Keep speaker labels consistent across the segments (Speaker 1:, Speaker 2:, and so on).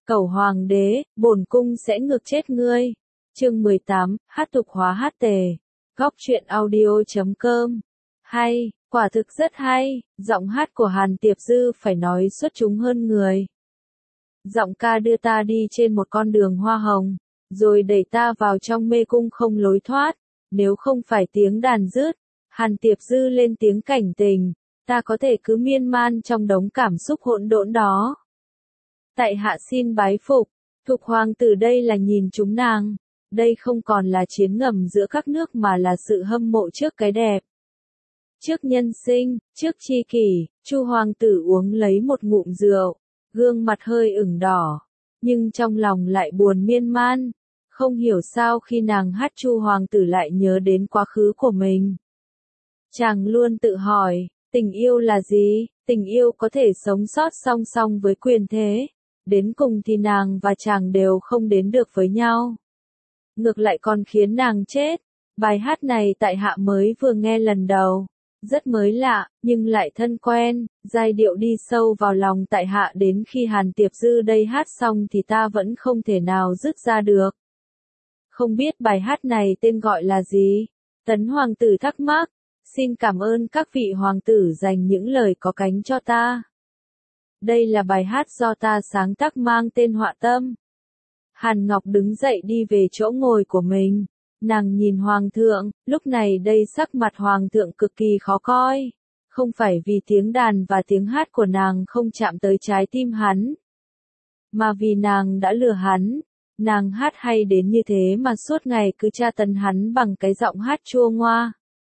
Speaker 1: Cẩu hoàng đế, bổn cung sẽ ngược chết ngươi. Chương 18, hát tục hóa hát tề. Góc truyện audio.com. Hay, quả thực rất hay, giọng hát của Hàn Tiệp Dư phải nói xuất chúng hơn người. Giọng ca đưa ta đi trên một con đường hoa hồng, rồi đẩy ta vào trong mê cung không lối thoát. Nếu không phải tiếng đàn rứt, Hàn Tiệp Dư lên tiếng cảnh tình, ta có thể cứ miên man trong đống cảm xúc hỗn độn đó. Tại hạ xin bái phục, Thục hoàng tử đây là nhìn chúng nàng. Đây không còn là chiến ngầm giữa các nước mà là sự hâm mộ trước cái đẹp. Trước nhân sinh, trước tri kỷ, Chu hoàng tử uống lấy một ngụm rượu, gương mặt hơi ửng đỏ, nhưng trong lòng lại buồn miên man. Không hiểu sao khi nàng hát Chu hoàng tử lại nhớ đến quá khứ của mình. Chàng luôn tự hỏi, tình yêu là gì? Tình yêu có thể sống sót song song với quyền thế. Đến cùng thì nàng và chàng đều không đến được với nhau. Ngược lại còn khiến nàng chết. Bài hát này tại hạ mới vừa nghe lần đầu. Rất mới lạ, nhưng lại thân quen. Giai điệu đi sâu vào lòng tại hạ đến khi Hàn Tiệp Dư đây hát xong thì ta vẫn không thể nào dứt ra được. Không biết bài hát này tên gọi là gì? Tấn hoàng tử thắc mắc. Xin cảm ơn các vị hoàng tử dành những lời có cánh cho ta. Đây là bài hát do ta sáng tác mang tên Họa Tâm. Hàn Ngọc đứng dậy đi về chỗ ngồi của mình. Nàng nhìn hoàng thượng, lúc này đây sắc mặt hoàng thượng cực kỳ khó coi. Không phải vì tiếng đàn và tiếng hát của nàng không chạm tới trái tim hắn, mà vì nàng đã lừa hắn. Nàng hát hay đến như thế mà suốt ngày cứ tra tấn hắn bằng cái giọng hát chua ngoa.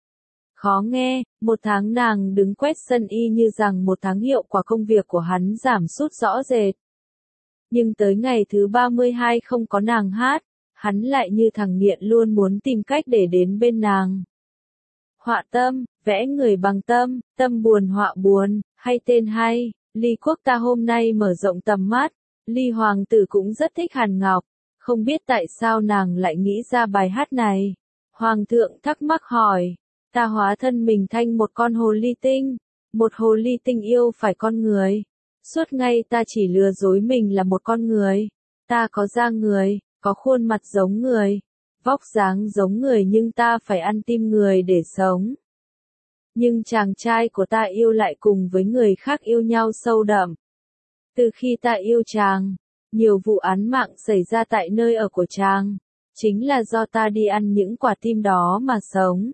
Speaker 1: Khó nghe, một tháng nàng đứng quét sân y như rằng một tháng hiệu quả công việc của hắn giảm sút rõ rệt. Nhưng tới ngày thứ 32 không có nàng hát, hắn lại như thằng nghiện luôn muốn tìm cách để đến bên nàng. Họa tâm, vẽ người bằng tâm, tâm buồn họa buồn, hay tên hay. Ly quốc ta hôm nay mở rộng tầm mắt. Ly hoàng tử cũng rất thích Hàn Ngọc, không biết tại sao nàng lại nghĩ ra bài hát này. Hoàng thượng thắc mắc hỏi. Ta hóa thân mình thành một con hồ ly tinh. Một hồ ly tinh yêu phải con người. Suốt ngày ta chỉ lừa dối mình là một con người. Ta có da người, có khuôn mặt giống người, vóc dáng giống người nhưng ta phải ăn tim người để sống. Nhưng chàng trai của ta yêu lại cùng với người khác yêu nhau sâu đậm. Từ khi ta yêu chàng, nhiều vụ án mạng xảy ra tại nơi ở của chàng. Chính là do ta đi ăn những quả tim đó mà sống.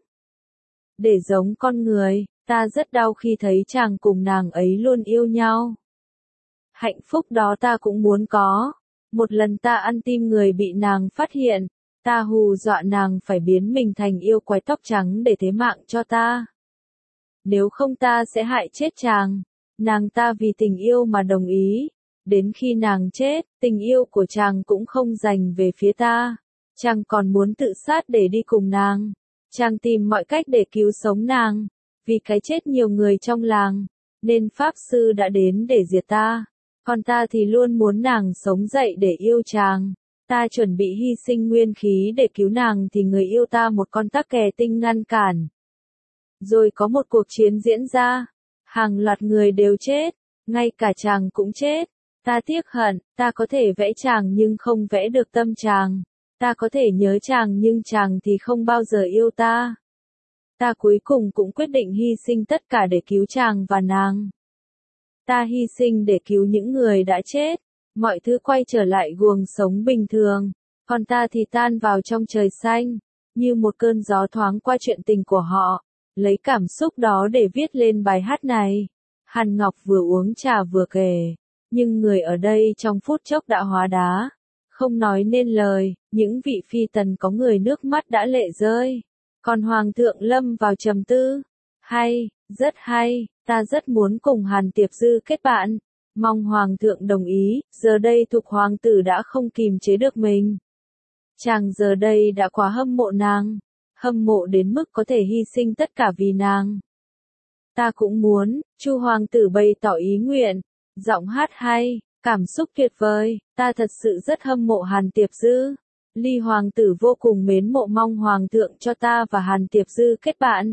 Speaker 1: Để giống con người, ta rất đau khi thấy chàng cùng nàng ấy luôn yêu nhau. Hạnh phúc đó ta cũng muốn có. Một lần ta ăn tim người bị nàng phát hiện, ta hù dọa nàng phải biến mình thành yêu quái tóc trắng để thế mạng cho ta. Nếu không ta sẽ hại chết chàng. Nàng ta vì tình yêu mà đồng ý. Đến khi nàng chết, tình yêu của chàng cũng không dành về phía ta. Chàng còn muốn tự sát để đi cùng nàng. Chàng tìm mọi cách để cứu sống nàng. Vì cái chết nhiều người trong làng, nên Pháp Sư đã đến để diệt ta. Còn ta thì luôn muốn nàng sống dậy để yêu chàng. Ta chuẩn bị hy sinh nguyên khí để cứu nàng thì người yêu ta một con tắc kè tinh ngăn cản. Rồi có một cuộc chiến diễn ra. Hàng loạt người đều chết. Ngay cả chàng cũng chết. Ta tiếc hận, ta có thể vẽ chàng nhưng không vẽ được tâm chàng. Ta có thể nhớ chàng nhưng chàng thì không bao giờ yêu ta. Ta cuối cùng cũng quyết định hy sinh tất cả để cứu chàng và nàng. Ta hy sinh để cứu những người đã chết. Mọi thứ quay trở lại guồng sống bình thường. Còn ta thì tan vào trong trời xanh. Như một cơn gió thoáng qua chuyện tình của họ. Lấy cảm xúc đó để viết lên bài hát này. Hàn Ngọc vừa uống trà vừa kể. Nhưng người ở đây trong phút chốc đã hóa đá. Không nói nên lời. Những vị phi tần có người nước mắt đã lệ rơi. Còn Hoàng thượng lâm vào trầm tư. Hay, rất hay, ta rất muốn cùng Hàn Tiệp Dư kết bạn. Mong Hoàng thượng đồng ý. Giờ đây Thục hoàng tử đã không kìm chế được mình. Chàng giờ đây đã quá hâm mộ nàng. Hâm mộ đến mức có thể hy sinh tất cả vì nàng. Ta cũng muốn. Chu hoàng tử bày tỏ ý nguyện. Giọng hát hay, cảm xúc tuyệt vời. Ta thật sự rất hâm mộ Hàn Tiệp Dư. Ly hoàng tử vô cùng mến mộ, mong hoàng thượng cho ta và Hàn Tiệp Dư kết bạn.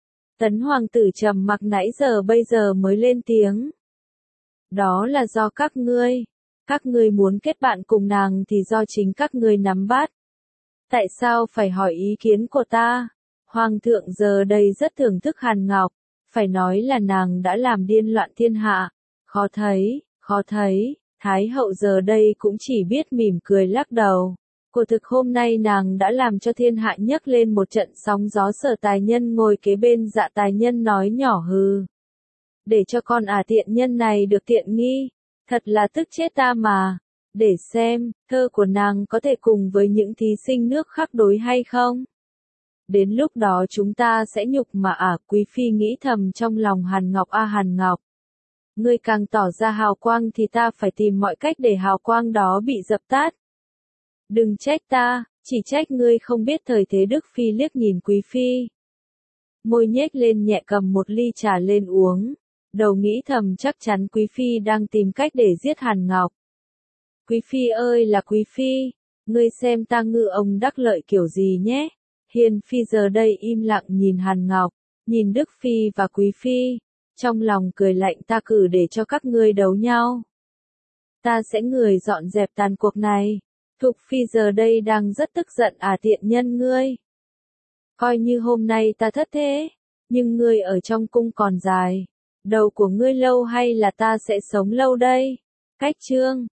Speaker 1: Tấn hoàng tử trầm mặc nãy giờ bây giờ mới lên tiếng. Đó là do các ngươi. Các ngươi muốn kết bạn cùng nàng thì do chính các ngươi nắm bắt. Tại sao phải hỏi ý kiến của ta? Hoàng thượng giờ đây rất thưởng thức Hàn Ngọc, phải nói là nàng đã làm điên loạn thiên hạ. Khó thấy, Thái hậu giờ đây cũng chỉ biết mỉm cười lắc đầu. Của thực hôm nay nàng đã làm cho thiên hạ nhấc lên một trận sóng gió. Sở Tài Nhân ngồi kế bên Dạ Tài Nhân nói nhỏ hừ. Để cho con tiện nhân này được tiện nghi, thật là tức chết ta mà. Để xem, thơ của nàng có thể cùng với những thí sinh nước khác đối hay không? Đến lúc đó chúng ta sẽ nhục mà Quý phi nghĩ thầm trong lòng Hàn Ngọc Hàn Ngọc. Ngươi càng tỏ ra hào quang thì ta phải tìm mọi cách để hào quang đó bị dập tắt. Đừng trách ta, chỉ trách ngươi không biết thời thế. Đức phi liếc nhìn Quý phi. Môi nhếch lên nhẹ cầm một ly trà lên uống. Đầu nghĩ thầm chắc chắn Quý phi đang tìm cách để giết Hàn Ngọc. Quý phi ơi là Quý phi, ngươi xem ta ngư ông đắc lợi kiểu gì nhé. Hiền phi giờ đây im lặng nhìn Hàn Ngọc, nhìn Đức phi và Quý phi, trong lòng cười lạnh. Ta cử để cho các ngươi đấu nhau. Ta sẽ người dọn dẹp tàn cuộc này. Thục phi giờ đây đang rất tức giận. Tiện nhân ngươi. Coi như hôm nay ta thất thế, nhưng ngươi ở trong cung còn dài. Đầu của ngươi lâu hay là ta sẽ sống lâu đây? Cách chương